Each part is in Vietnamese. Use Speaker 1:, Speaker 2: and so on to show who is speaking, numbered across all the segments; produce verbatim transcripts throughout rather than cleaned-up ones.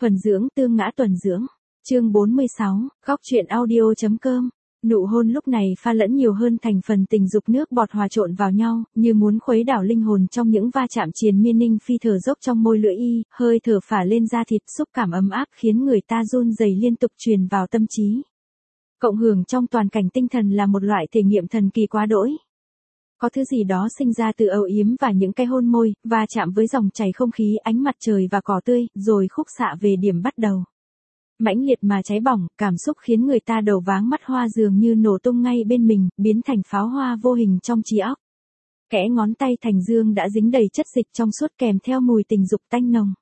Speaker 1: Thuần dưỡng tương ngã tuần dưỡng. Chương bốn mươi sáu, góc truyện audio.com. Nụ hôn lúc này pha lẫn nhiều hơn thành phần tình dục nước bọt hòa trộn vào nhau, như muốn khuấy đảo linh hồn trong những va chạm triền miên. Ninh Phi thở dốc trong môi lưỡi y, hơi thở phả lên da thịt, xúc cảm ấm áp khiến người ta run rẩy liên tục truyền vào tâm trí. Cộng hưởng trong toàn cảnh tinh thần là một loại thể nghiệm thần kỳ quá đỗi. Có thứ gì đó sinh ra từ âu yếm và những cái hôn môi, va chạm với dòng chảy không khí, ánh mặt trời và cỏ tươi, rồi khúc xạ về điểm bắt đầu. Mãnh liệt mà cháy bỏng, cảm xúc khiến người ta đầu váng mắt hoa, dường như nổ tung ngay bên mình, biến thành pháo hoa vô hình trong trí óc. Kẽ ngón tay Thành Dương đã dính đầy chất dịch trong suốt, kèm theo mùi tình dục tanh nồng.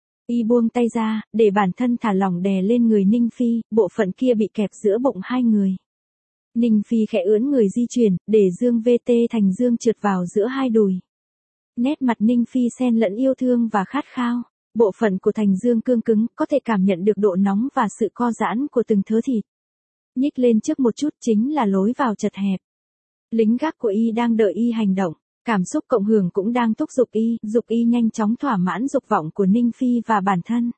Speaker 1: Y buông tay ra, để bản thân thả lỏng đè lên người Ninh Phi, bộ phận kia bị kẹp giữa bụng hai người. Ninh Phi khẽ ưỡn người di chuyển, để Dương vê tê Thành Dương trượt vào giữa hai đùi. Nét mặt Ninh Phi xen lẫn yêu thương và khát khao. Bộ phận của Thành Dương cương cứng, có thể cảm nhận được độ nóng và sự co giãn của từng thớ thịt. Nhích lên trước một chút chính là lối vào chật hẹp. Lính gác của y đang đợi y hành động, cảm xúc cộng hưởng cũng đang thúc giục y, giục y nhanh chóng thỏa mãn dục vọng của Ninh Phi và bản thân.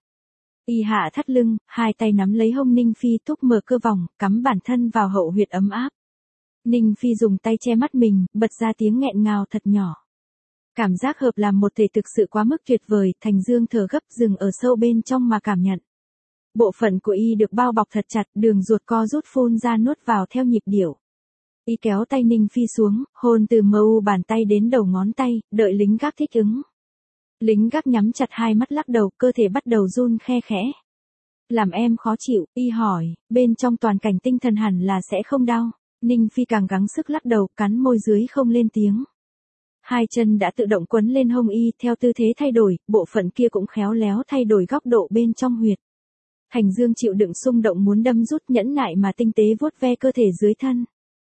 Speaker 1: Y hạ thắt lưng, hai tay nắm lấy hông Ninh Phi, thúc mở cơ vòng, cắm bản thân vào hậu huyệt ấm áp. Ninh Phi dùng tay che mắt mình, bật ra tiếng nghẹn ngào thật nhỏ. Cảm giác hợp làm một thể thực sự quá mức tuyệt vời. Thành Dương thở gấp, dừng ở sâu bên trong mà cảm nhận. Bộ phận của y được bao bọc thật chặt, đường ruột co rút phun ra nuốt vào theo nhịp điệu. Y kéo tay Ninh Phi xuống, hôn từ mờ u bàn tay đến đầu ngón tay, đợi lính gác thích ứng. Lính gác nhắm chặt hai mắt, lắc đầu, cơ thể bắt đầu run khe khẽ. Làm em khó chịu, y hỏi, bên trong toàn cảnh tinh thần hẳn là sẽ không đau. Ninh Phi càng gắng sức lắc đầu, cắn môi dưới không lên tiếng. Hai chân đã tự động quấn lên hông y, theo tư thế thay đổi, bộ phận kia cũng khéo léo thay đổi góc độ bên trong huyệt. Thành Dương chịu đựng xung động muốn đâm rút, nhẫn nại mà tinh tế vuốt ve cơ thể dưới thân.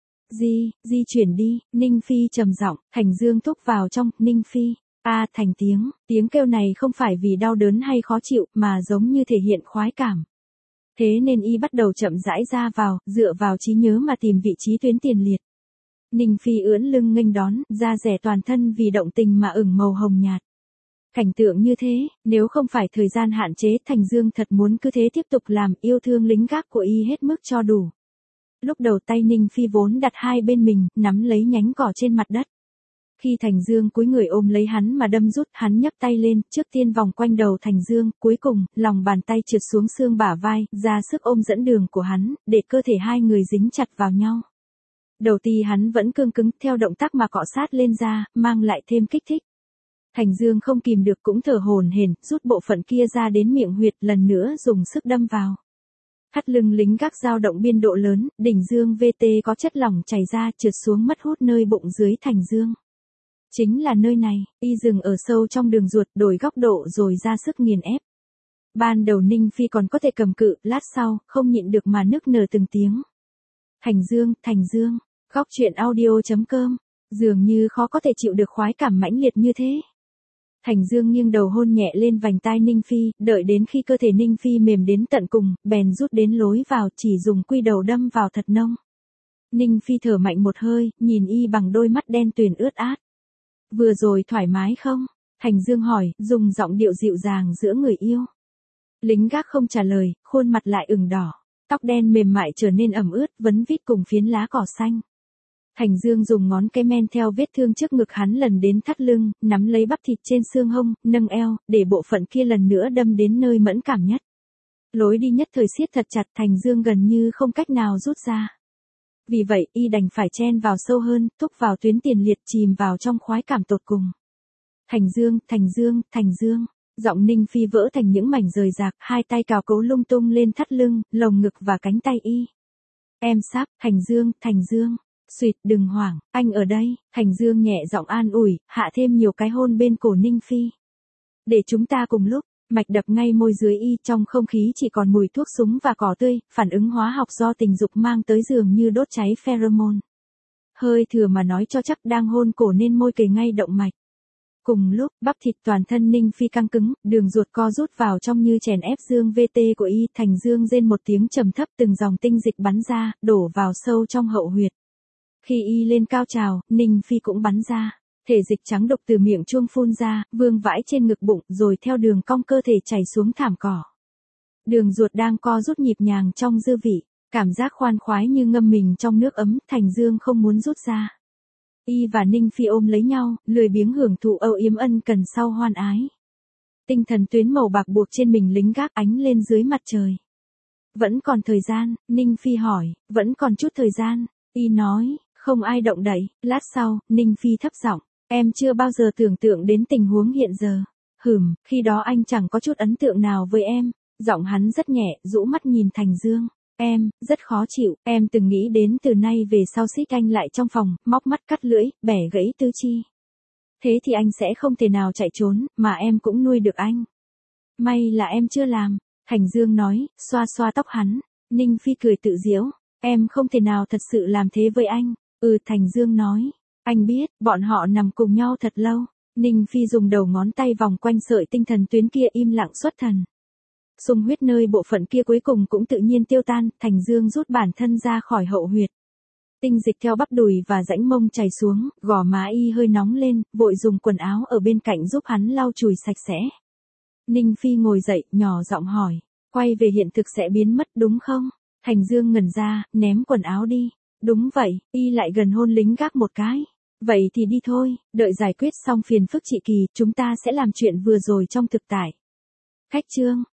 Speaker 1: Di, di chuyển đi, Ninh Phi trầm giọng. Thành Dương thúc vào trong, Ninh Phi. A à, thành tiếng, tiếng kêu này không phải vì đau đớn hay khó chịu, mà giống như thể hiện khoái cảm. Thế nên y bắt đầu chậm rãi ra vào, dựa vào trí nhớ mà tìm vị trí tuyến tiền liệt. Ninh Phi ưỡn lưng nghênh đón, da rẻ toàn thân vì động tình mà ửng màu hồng nhạt. Cảnh tượng như thế, nếu không phải thời gian hạn chế, Thành Dương thật muốn cứ thế tiếp tục làm, yêu thương lính gác của y hết mức cho đủ. Lúc đầu tay Ninh Phi vốn đặt hai bên mình, nắm lấy nhánh cỏ trên mặt đất. Khi Thành Dương cúi người ôm lấy hắn mà đâm rút, hắn nhấc tay lên, trước tiên vòng quanh đầu Thành Dương, cuối cùng, lòng bàn tay trượt xuống xương bả vai, ra sức ôm dẫn đường của hắn, để cơ thể hai người dính chặt vào nhau. Đầu ti hắn vẫn cương cứng, theo động tác mà cọ sát lên da, mang lại thêm kích thích. Thành Dương không kìm được cũng thở hổn hển, rút bộ phận kia ra đến miệng huyệt, lần nữa dùng sức đâm vào. Thắt lưng lính gác dao động biên độ lớn, đỉnh Dương vê tê có chất lỏng chảy ra, trượt xuống mất hút nơi bụng dưới Thành Dương. Chính là nơi này, y dừng ở sâu trong đường ruột, đổi góc độ rồi ra sức nghiền ép. Ban đầu Ninh Phi còn có thể cầm cự, lát sau, không nhịn được mà nức nở từng tiếng. Thành Dương, Thành Dương, góc truyện audio.com, dường như khó có thể chịu được khoái cảm mãnh liệt như thế. Thành Dương nghiêng đầu hôn nhẹ lên vành tai Ninh Phi, đợi đến khi cơ thể Ninh Phi mềm đến tận cùng, bèn rút đến lối vào, chỉ dùng quy đầu đâm vào thật nông. Ninh Phi thở mạnh một hơi, nhìn y bằng đôi mắt đen tuyền ướt át. Vừa rồi thoải mái không? Thành Dương hỏi, dùng giọng điệu dịu dàng giữa người yêu. Lính gác không trả lời, khuôn mặt lại ửng đỏ. Tóc đen mềm mại trở nên ẩm ướt, vấn vít cùng phiến lá cỏ xanh. Thành Dương dùng ngón cái men theo vết thương trước ngực hắn lần đến thắt lưng, nắm lấy bắp thịt trên xương hông, nâng eo, để bộ phận kia lần nữa đâm đến nơi mẫn cảm nhất. Lối đi nhất thời siết thật chặt, Thành Dương gần như không cách nào rút ra. Vì vậy, y đành phải chen vào sâu hơn, thúc vào tuyến tiền liệt, chìm vào trong khoái cảm tột cùng. Thành Dương, Thành Dương, Thành Dương. Giọng Ninh Phi vỡ thành những mảnh rời rạc, hai tay cào cấu lung tung lên thắt lưng, lồng ngực và cánh tay y. Em sắp, Thành Dương, Thành Dương. Xuyệt, đừng hoảng, anh ở đây. Thành Dương nhẹ giọng an ủi, hạ thêm nhiều cái hôn bên cổ Ninh Phi. Để chúng ta cùng lúc, mạch đập ngay môi dưới y, trong không khí chỉ còn mùi thuốc súng và cỏ tươi, phản ứng hóa học do tình dục mang tới dường như đốt cháy pheromone. Hơi thừa mà nói cho chắc, đang hôn cổ nên môi kề ngay động mạch. Cùng lúc, bắp thịt toàn thân Ninh Phi căng cứng, đường ruột co rút vào trong như chèn ép Dương vê tê của y. Thành Dương rên một tiếng trầm thấp, từng dòng tinh dịch bắn ra, đổ vào sâu trong hậu huyệt. Khi y lên cao trào, Ninh Phi cũng bắn ra. Thể dịch trắng đục từ miệng chuông phun ra, vương vãi trên ngực bụng, rồi theo đường cong cơ thể chảy xuống thảm cỏ. Đường ruột đang co rút nhịp nhàng trong dư vị, cảm giác khoan khoái như ngâm mình trong nước ấm, Thành Dương không muốn rút ra. Y và Ninh Phi ôm lấy nhau, lười biếng hưởng thụ âu yếm ân cần sau hoan ái. Tinh thần tuyến màu bạc buộc trên mình lính gác ánh lên dưới mặt trời. Vẫn còn thời gian, Ninh Phi hỏi, vẫn còn chút thời gian. Y nói, không ai động đậy. Lát sau, Ninh Phi thấp giọng, em chưa bao giờ tưởng tượng đến tình huống hiện giờ. Hừm, khi đó anh chẳng có chút ấn tượng nào với em. Giọng hắn rất nhẹ, rũ mắt nhìn Thành Dương. Em, rất khó chịu, em từng nghĩ đến từ nay về sau xích anh lại trong phòng, móc mắt cắt lưỡi, bẻ gãy tứ chi. Thế thì anh sẽ không thể nào chạy trốn, mà em cũng nuôi được anh. May là em chưa làm, Thành Dương nói, xoa xoa tóc hắn. Ninh Phi cười tự giễu, em không thể nào thật sự làm thế với anh. Ừ, Thành Dương nói, anh biết, bọn họ nằm cùng nhau thật lâu. Ninh Phi dùng đầu ngón tay vòng quanh sợi tinh thần tuyến kia im lặng xuất thần. Xung huyết nơi bộ phận kia cuối cùng cũng tự nhiên tiêu tan, Thành Dương rút bản thân ra khỏi hậu huyệt. Tinh dịch theo bắp đùi và rãnh mông chảy xuống, gò má y hơi nóng lên, vội dùng quần áo ở bên cạnh giúp hắn lau chùi sạch sẽ. Ninh Phi ngồi dậy, nhỏ giọng hỏi, quay về hiện thực sẽ biến mất đúng không? Thành Dương ngẩn ra, ném quần áo đi. Đúng vậy, y lại gần hôn lính gác một cái. Vậy thì đi thôi, đợi giải quyết xong phiền phức chị Kỳ, chúng ta sẽ làm chuyện vừa rồi trong thực tại. Khách chương